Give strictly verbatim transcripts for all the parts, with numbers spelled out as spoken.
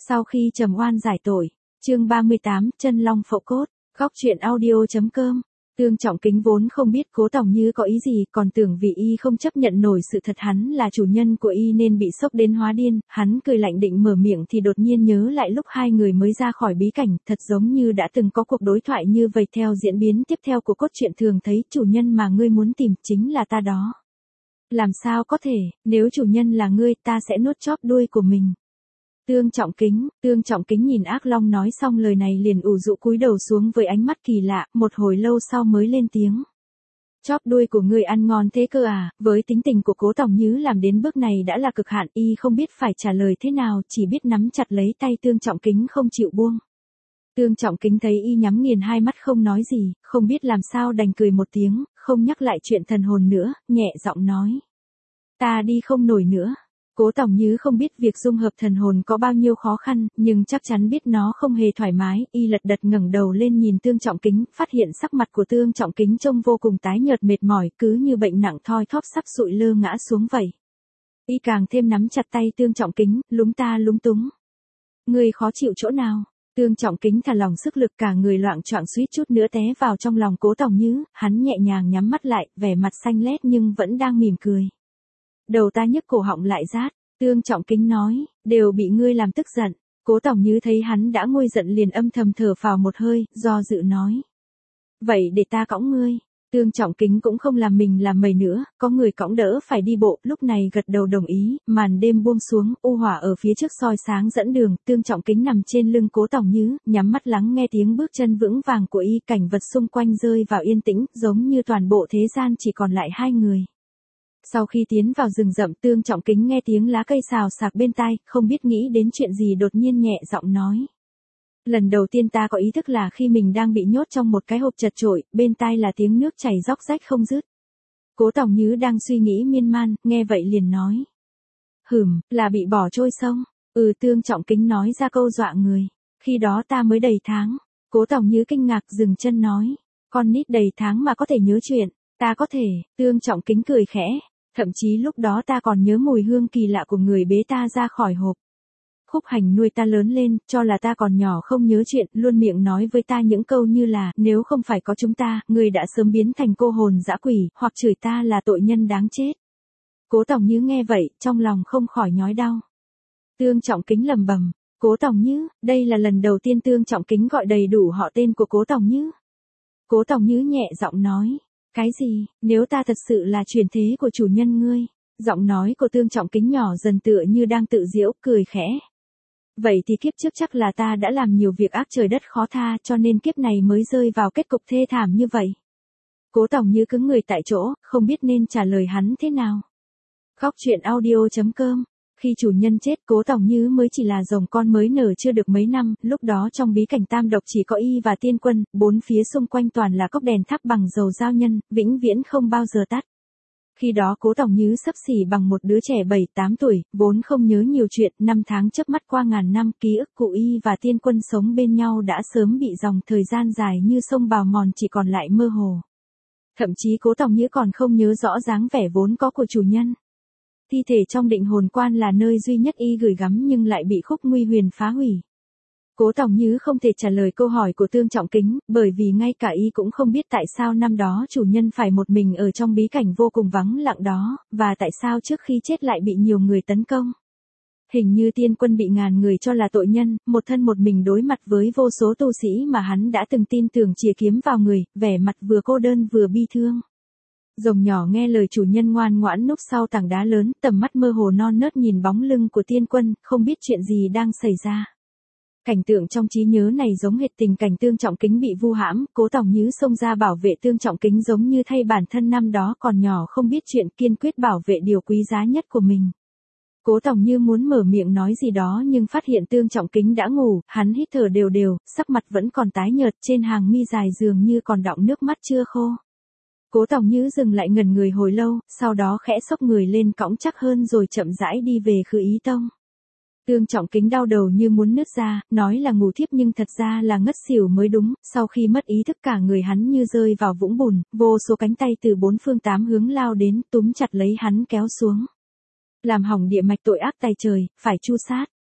Sau khi trầm oan giải tội, chương ba mươi tám, chân long phậu cốt, góc truyện audio.com. Tương Trọng Kính vốn không biết Cố Tòng Như có ý gì, còn tưởng vì y không chấp nhận nổi sự thật hắn là chủ nhân của y nên bị sốc đến hóa điên, hắn cười lạnh định mở miệng thì đột nhiên nhớ lại lúc hai người mới ra khỏi bí cảnh, thật giống như đã từng có cuộc đối thoại như vậy. Theo diễn biến tiếp theo của cốt truyện thường thấy chủ nhân mà ngươi muốn tìm chính là ta đó. Làm sao có thể, nếu chủ nhân là ngươi ta sẽ nuốt chóp đuôi của mình. Tương Trọng Kính, Tương Trọng Kính nhìn Ác Long nói xong lời này liền ủ rũ cúi đầu xuống với ánh mắt kỳ lạ, một hồi lâu sau mới lên tiếng. Chóp đuôi của ngươi ăn ngon thế cơ à, với tính tình của Cố Tòng Như làm đến bước này đã là cực hạn, y không biết phải trả lời thế nào, chỉ biết nắm chặt lấy tay Tương Trọng Kính không chịu buông. Tương Trọng Kính thấy y nhắm nghiền hai mắt không nói gì, không biết làm sao đành cười một tiếng, không nhắc lại chuyện thần hồn nữa, nhẹ giọng nói. Ta đi không nổi nữa. Cố Tòng Như không biết việc dung hợp thần hồn có bao nhiêu khó khăn, nhưng chắc chắn biết nó không hề thoải mái, y lật đật ngẩng đầu lên nhìn Tương Trọng Kính, phát hiện sắc mặt của Tương Trọng Kính trông vô cùng tái nhợt mệt mỏi, cứ như bệnh nặng thoi thóp sắp sụi lơ ngã xuống vậy. Y càng thêm nắm chặt tay Tương Trọng Kính, lúng ta lúng túng. Ngươi khó chịu chỗ nào? Tương Trọng Kính thả lòng sức lực, cả người loạng choạng suýt chút nữa té vào trong lòng Cố Tòng Như, hắn nhẹ nhàng nhắm mắt lại, vẻ mặt xanh lét nhưng vẫn đang mỉm cười. Đầu ta nhức cổ họng lại rát, Tương Trọng Kính nói, đều bị ngươi làm tức giận. Cố Tòng Như thấy hắn đã nguôi giận liền âm thầm thở phào một hơi, do dự nói. Vậy để ta cõng ngươi. Tương Trọng Kính cũng không làm mình làm mày nữa, có người cõng đỡ phải đi bộ, lúc này gật đầu đồng ý, màn đêm buông xuống, u hỏa ở phía trước soi sáng dẫn đường, Tương Trọng Kính nằm trên lưng Cố Tòng Như, nhắm mắt lắng nghe tiếng bước chân vững vàng của y, cảnh vật xung quanh rơi vào yên tĩnh, giống như toàn bộ thế gian chỉ còn lại hai người. Sau khi tiến vào rừng rậm, Tương Trọng Kính nghe tiếng lá cây xào xạc bên tai, không biết nghĩ đến chuyện gì đột nhiên nhẹ giọng nói. Lần đầu tiên ta có ý thức là khi mình đang bị nhốt trong một cái hộp chật chội, bên tai là tiếng nước chảy róc rách không dứt. Cố Tòng Như đang suy nghĩ miên man, nghe vậy liền nói. Hửm, là bị bỏ trôi sông. Ừ, Tương Trọng Kính nói ra câu dọa người. Khi đó ta mới đầy tháng. Cố Tòng Như kinh ngạc dừng chân nói. Con nít đầy tháng mà có thể nhớ chuyện. Ta có thể, Tương Trọng Kính cười khẽ. Thậm chí lúc đó ta còn nhớ mùi hương kỳ lạ của người bế ta ra khỏi hộp. Khúc Hành nuôi ta lớn lên, cho là ta còn nhỏ không nhớ chuyện, luôn miệng nói với ta những câu như là, nếu không phải có chúng ta, người đã sớm biến thành cô hồn dã quỷ, hoặc chửi ta là tội nhân đáng chết. Cố Tòng Như nghe vậy, trong lòng không khỏi nhói đau. Tương Trọng Kính lẩm bẩm, Cố Tòng Như, đây là lần đầu tiên Tương Trọng Kính gọi đầy đủ họ tên của Cố Tòng Như. Cố Tòng Như nhẹ giọng nói. Cái gì, nếu ta thật sự là truyền thế của chủ nhân ngươi? Giọng nói của Tương Trọng Kính nhỏ dần tựa như đang tự giễu, cười khẽ. Vậy thì kiếp trước chắc là ta đã làm nhiều việc ác trời đất khó tha, cho nên kiếp này mới rơi vào kết cục thê thảm như vậy. Cố Tòng Như cứng người tại chỗ, không biết nên trả lời hắn thế nào. Góc truyện audio.com. Khi chủ nhân chết, Cố Tòng Như mới chỉ là rồng con mới nở chưa được mấy năm, lúc đó trong bí cảnh Tam Độc chỉ có y và Tiên Quân, bốn phía xung quanh toàn là cốc đèn thắp bằng dầu giao nhân, vĩnh viễn không bao giờ tắt. Khi đó Cố Tòng Như xấp xỉ bằng một đứa trẻ bảy tám tuổi, vốn không nhớ nhiều chuyện, năm tháng chớp mắt qua ngàn năm, ký ức của y và Tiên Quân sống bên nhau đã sớm bị dòng thời gian dài như sông bào mòn, chỉ còn lại mơ hồ. Thậm chí Cố Tòng Như còn không nhớ rõ dáng vẻ vốn có của chủ nhân. Thi thể trong định hồn quan là nơi duy nhất y gửi gắm nhưng lại bị Khúc Nguy Huyền phá hủy. Cố Tòng Như không thể trả lời câu hỏi của Tương Trọng Kính, bởi vì ngay cả y cũng không biết tại sao năm đó chủ nhân phải một mình ở trong bí cảnh vô cùng vắng lặng đó, và tại sao trước khi chết lại bị nhiều người tấn công. Hình như Tiên Quân bị ngàn người cho là tội nhân, một thân một mình đối mặt với vô số tu sĩ mà hắn đã từng tin tưởng chìa kiếm vào người, vẻ mặt vừa cô đơn vừa bi thương. Rồng nhỏ nghe lời chủ nhân ngoan ngoãn núp sau tảng đá lớn, tầm mắt mơ hồ non nớt nhìn bóng lưng của Tiên Quân, không biết chuyện gì đang xảy ra. Cảnh tượng trong trí nhớ này giống hệt tình cảnh Tương Trọng Kính bị vu hãm, Cố Tòng Như xông ra bảo vệ Tương Trọng Kính giống như thay bản thân năm đó còn nhỏ không biết chuyện, kiên quyết bảo vệ điều quý giá nhất của mình. Cố Tòng Như muốn mở miệng nói gì đó nhưng phát hiện Tương Trọng Kính đã ngủ, hắn hít thở đều đều, sắc mặt vẫn còn tái nhợt, trên hàng mi dài dường như còn đọng nước mắt chưa khô. Cố Tòng Như dừng lại ngẩn người hồi lâu, sau đó khẽ xốc người lên cõng chắc hơn rồi chậm rãi đi về Khứ Ý Tông. Tương Trọng Kính đau đầu như muốn nứt ra, nói là ngủ thiếp nhưng thật ra là ngất xỉu mới đúng, sau khi mất ý thức cả người hắn như rơi vào vũng bùn, vô số cánh tay từ bốn phương tám hướng lao đến, túm chặt lấy hắn kéo xuống. Làm hỏng địa mạch tội ác tày trời, phải chu sát.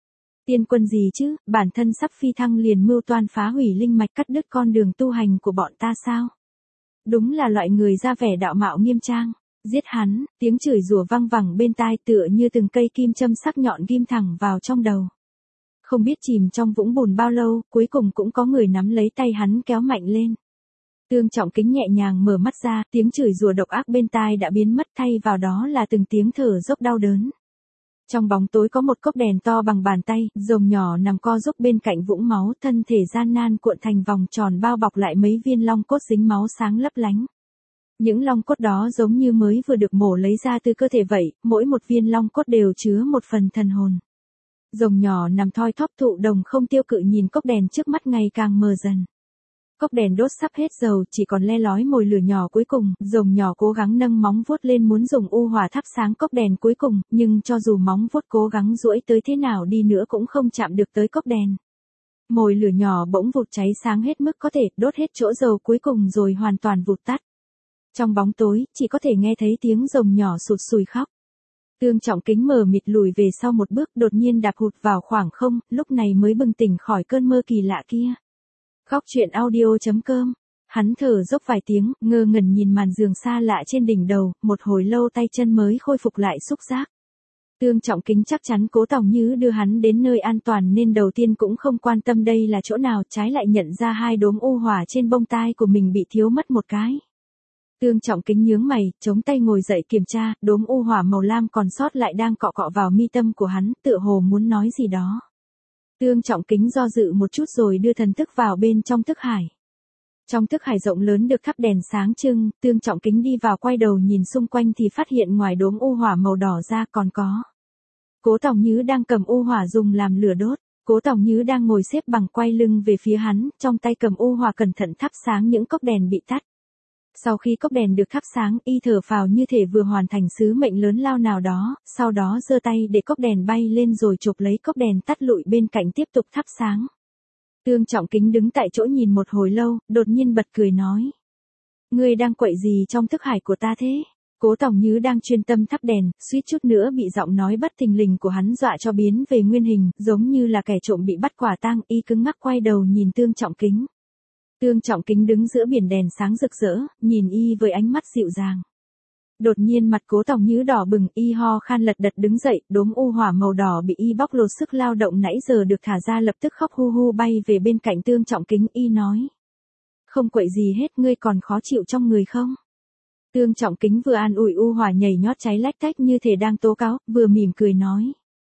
Tiên quân gì chứ, bản thân sắp phi thăng liền mưu toan phá hủy linh mạch cắt đứt con đường tu hành của bọn ta sao? Đúng là loại người ra vẻ đạo mạo nghiêm trang. Giết hắn, tiếng chửi rủa vang vẳng bên tai tựa như từng cây kim châm sắc nhọn ghim thẳng vào trong đầu. Không biết chìm trong vũng bùn bao lâu, cuối cùng cũng có người nắm lấy tay hắn kéo mạnh lên. Tương Trọng Kính nhẹ nhàng mở mắt ra, tiếng chửi rủa độc ác bên tai đã biến mất, thay vào đó là từng tiếng thở dốc đau đớn. Trong bóng tối có một cốc đèn to bằng bàn tay, rồng nhỏ nằm co rúc bên cạnh vũng máu, thân thể gian nan cuộn thành vòng tròn bao bọc lại mấy viên long cốt dính máu sáng lấp lánh. Những long cốt đó giống như mới vừa được mổ lấy ra từ cơ thể vậy, mỗi một viên long cốt đều chứa một phần thần hồn. Rồng nhỏ nằm thoi thóp thụ đồng không tiêu cự nhìn cốc đèn trước mắt ngày càng mờ dần. Cốc đèn đốt sắp hết dầu, chỉ còn le lói mồi lửa nhỏ cuối cùng, rồng nhỏ cố gắng nâng móng vuốt lên muốn dùng u hỏa thắp sáng cốc đèn cuối cùng, nhưng cho dù móng vuốt cố gắng duỗi tới thế nào đi nữa cũng không chạm được tới cốc đèn. Mồi lửa nhỏ bỗng vụt cháy sáng hết mức có thể, đốt hết chỗ dầu cuối cùng rồi hoàn toàn vụt tắt. Trong bóng tối, chỉ có thể nghe thấy tiếng rồng nhỏ sụt sùi khóc. Tương Trọng Kính mờ mịt lùi về sau một bước, đột nhiên đạp hụt vào khoảng không, lúc này mới bừng tỉnh khỏi cơn mơ kỳ lạ kia. Góc truyện audio chấm com. Hắn thở dốc vài tiếng, ngơ ngẩn nhìn màn giường xa lạ trên đỉnh đầu, một hồi lâu tay chân mới khôi phục lại xúc giác. Tương Trọng Kính chắc chắn Cố Tòng Như đưa hắn đến nơi an toàn nên đầu tiên cũng không quan tâm đây là chỗ nào, trái lại nhận ra hai đốm u hỏa trên bông tai của mình bị thiếu mất một cái. Tương Trọng Kính nhướng mày, chống tay ngồi dậy kiểm tra, đốm u hỏa màu lam còn sót lại đang cọ cọ vào mi tâm của hắn, tựa hồ muốn nói gì đó. Tương Trọng Kính do dự một chút rồi đưa thần thức vào bên trong thức hải. Trong thức hải rộng lớn được thắp đèn sáng trưng, Tương Trọng Kính đi vào quay đầu nhìn xung quanh thì phát hiện ngoài đốm u hỏa màu đỏ ra còn có. Cố Tòng Như đang cầm u hỏa dùng làm lửa đốt. Cố Tòng Như đang ngồi xếp bằng quay lưng về phía hắn, trong tay cầm u hỏa cẩn thận thắp sáng những cốc đèn bị tắt. Sau khi cốc đèn được thắp sáng, y thở phào như thể vừa hoàn thành sứ mệnh lớn lao nào đó, sau đó giơ tay để cốc đèn bay lên rồi chộp lấy cốc đèn tắt lụi bên cạnh tiếp tục thắp sáng. Tương Trọng Kính đứng tại chỗ nhìn một hồi lâu, đột nhiên bật cười nói. Ngươi đang quậy gì trong thức hải của ta thế? Cố Tòng Như đang chuyên tâm thắp đèn, suýt chút nữa bị giọng nói bất thình lình của hắn dọa cho biến về nguyên hình, giống như là kẻ trộm bị bắt quả tang, y cứng ngắc quay đầu nhìn Tương Trọng Kính. Tương Trọng Kính đứng giữa biển đèn sáng rực rỡ, nhìn y với ánh mắt dịu dàng. Đột nhiên mặt Cố Tòng Như đỏ bừng, y ho khan lật đật đứng dậy, đốm u hỏa màu đỏ bị y bóc lột sức lao động nãy giờ được thả ra lập tức khóc hu hu bay về bên cạnh Tương Trọng Kính, y nói. Không quậy gì hết, ngươi còn khó chịu trong người không? Tương Trọng Kính vừa an ủi u hỏa nhảy nhót cháy lách tách như thể đang tố cáo, vừa mỉm cười nói.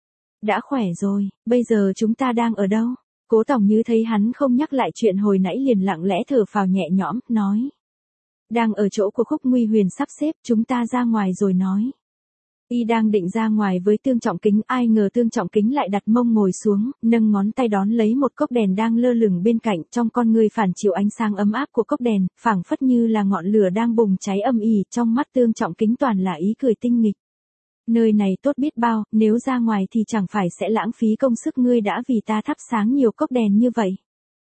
Đã khỏe rồi, bây giờ chúng ta đang ở đâu? Cố Tòng Như thấy hắn không nhắc lại chuyện hồi nãy liền lặng lẽ thở phào nhẹ nhõm, nói. Đang ở chỗ của Khúc Nguy Huyền sắp xếp, chúng ta ra ngoài rồi nói. Y đang định ra ngoài với Tương Trọng Kính, ai ngờ Tương Trọng Kính lại đặt mông ngồi xuống, nâng ngón tay đón lấy một cốc đèn đang lơ lửng bên cạnh, trong con người phản chiếu ánh sáng ấm áp của cốc đèn, phảng phất như là ngọn lửa đang bùng cháy âm ỉ, trong mắt Tương Trọng Kính toàn là ý cười tinh nghịch. Nơi này tốt biết bao, nếu ra ngoài thì chẳng phải sẽ lãng phí công sức ngươi đã vì ta thắp sáng nhiều cốc đèn như vậy.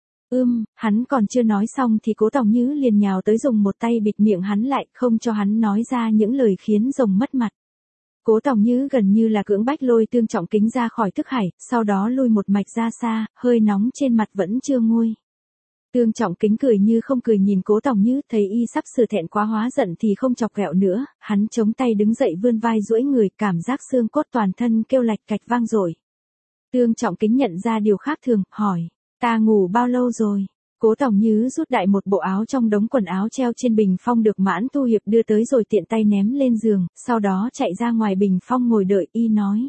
Ưm, hắn còn chưa nói xong thì Cố Tòng Như liền nhào tới dùng một tay bịt miệng hắn lại, không cho hắn nói ra những lời khiến rồng mất mặt. Cố Tòng Như gần như là cưỡng bách lôi Tương Trọng Kính ra khỏi thức hải, sau đó lui một mạch ra xa, hơi nóng trên mặt vẫn chưa nguôi. Tương Trọng Kính cười như không cười nhìn Cố Tòng Như, thấy y sắp sửa thẹn quá hóa giận thì không chọc ghẹo nữa, hắn chống tay đứng dậy vươn vai duỗi người, cảm giác xương cốt toàn thân kêu lạch cạch vang dội. Tương Trọng Kính nhận ra điều khác thường, hỏi, ta ngủ bao lâu rồi? Cố Tòng Như rút đại một bộ áo trong đống quần áo treo trên bình phong được Mãn Tu Hiệp đưa tới rồi tiện tay ném lên giường, sau đó chạy ra ngoài bình phong ngồi đợi, y nói.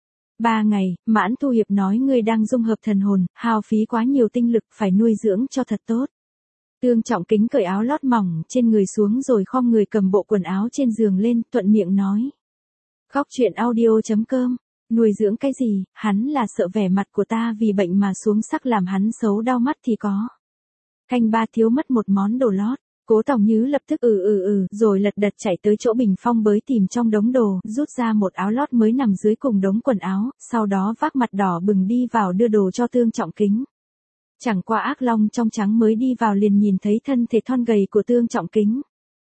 Ba ngày, Mãn Tu Hiệp nói ngươi đang dung hợp thần hồn, hao phí quá nhiều tinh lực, phải nuôi dưỡng cho thật tốt. Tương Trọng Kính cởi áo lót mỏng trên người xuống rồi khom người cầm bộ quần áo trên giường lên, thuận miệng nói. Góc truyện audio chấm com. Nuôi dưỡng cái gì, hắn là sợ vẻ mặt của ta vì bệnh mà xuống sắc làm hắn xấu đau mắt thì có. Canh ba thiếu mất một món đồ lót. Cố Tòng Như lập tức ừ ừ ừ, rồi lật đật chạy tới chỗ bình phong bới tìm trong đống đồ, rút ra một áo lót mới nằm dưới cùng đống quần áo, sau đó vác mặt đỏ bừng đi vào đưa đồ cho Tương Trọng Kính. Chẳng qua ác long trong trắng mới đi vào liền nhìn thấy thân thể thon gầy của Tương Trọng Kính.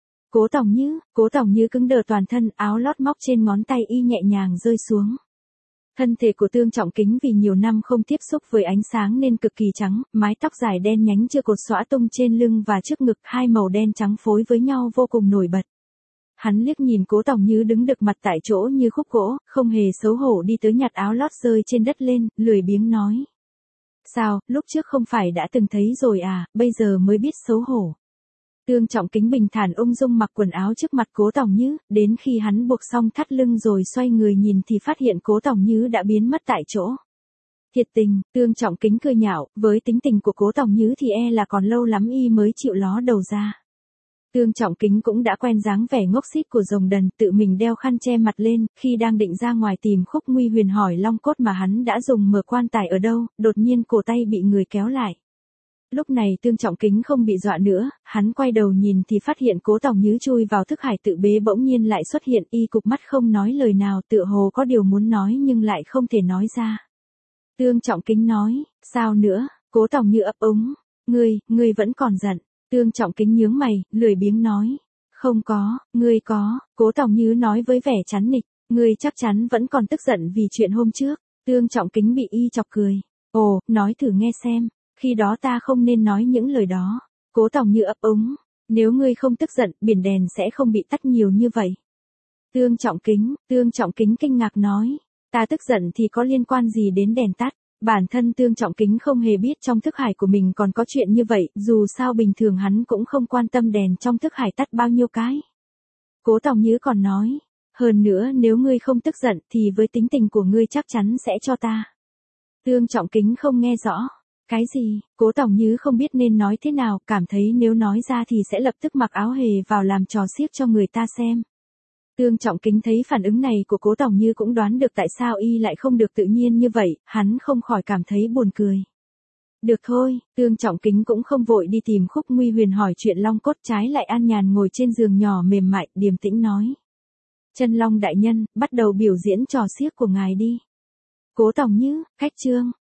Cố Tòng Như, Cố Tòng Như cứng đờ toàn thân, áo lót móc trên ngón tay y nhẹ nhàng rơi xuống. Thân thể của Tương Trọng Kính vì nhiều năm không tiếp xúc với ánh sáng nên cực kỳ trắng, mái tóc dài đen nhánh chưa cột xõa tung trên lưng và trước ngực, hai màu đen trắng phối với nhau vô cùng nổi bật. Hắn liếc nhìn Cố Tòng Như đứng đực mặt tại chỗ như khúc gỗ, không hề xấu hổ đi tới nhặt áo lót rơi trên đất lên, lười biếng nói. Sao, lúc trước không phải đã từng thấy rồi à, bây giờ mới biết xấu hổ. Tương Trọng Kính bình thản ung dung mặc quần áo trước mặt Cố Tòng Như, đến khi hắn buộc xong thắt lưng rồi xoay người nhìn thì phát hiện Cố Tòng Như đã biến mất tại chỗ. Thiệt tình, Tương Trọng Kính cười nhạo, với tính tình của Cố Tòng Như thì e là còn lâu lắm y mới chịu ló đầu ra. Tương Trọng Kính cũng đã quen dáng vẻ ngốc xít của rồng đần, tự mình đeo khăn che mặt lên, khi đang định ra ngoài tìm Khúc Nguy Huyền hỏi long cốt mà hắn đã dùng mở quan tài ở đâu, đột nhiên cổ tay bị người kéo lại. Lúc này Tương Trọng Kính không bị dọa nữa, hắn quay đầu nhìn thì phát hiện Cố Tòng Như chui vào thức hải tự bế bỗng nhiên lại xuất hiện, y cụp mắt không nói lời nào, tựa hồ có điều muốn nói nhưng lại không thể nói ra. Tương Trọng Kính nói, sao nữa? Cố Tòng Như ấp úng, ngươi, ngươi vẫn còn giận. Tương Trọng Kính nhướng mày, lười biếng nói, không có, ngươi có. Cố Tòng Như nói với vẻ chán nịch, ngươi chắc chắn vẫn còn tức giận vì chuyện hôm trước. Tương Trọng Kính bị y chọc cười, ồ, nói thử nghe xem. Khi đó ta không nên nói những lời đó. Cố Tòng Như ấp úng, nếu ngươi không tức giận, biển đèn sẽ không bị tắt nhiều như vậy. Tương Trọng Kính, Tương Trọng Kính kinh ngạc nói, ta tức giận thì có liên quan gì đến đèn tắt? Bản thân Tương Trọng Kính không hề biết trong thức hải của mình còn có chuyện như vậy, dù sao bình thường hắn cũng không quan tâm đèn trong thức hải tắt bao nhiêu cái. Cố Tòng Như còn nói, hơn nữa nếu ngươi không tức giận thì với tính tình của ngươi chắc chắn sẽ cho ta. Tương Trọng Kính không nghe rõ. Cái gì? Cố Tòng Như không biết nên nói thế nào, cảm thấy nếu nói ra thì sẽ lập tức mặc áo hề vào làm trò xiếc cho người ta xem. Tương Trọng Kính thấy phản ứng này của Cố Tòng Như cũng đoán được tại sao y lại không được tự nhiên như vậy, hắn không khỏi cảm thấy buồn cười. Được thôi, Tương Trọng Kính cũng không vội đi tìm Khúc Nguy Huyền hỏi chuyện long cốt, trái lại an nhàn ngồi trên giường nhỏ mềm mại, điềm tĩnh nói. Chân Long đại nhân, bắt đầu biểu diễn trò xiếc của ngài đi. Cố Tòng Như, khách trương,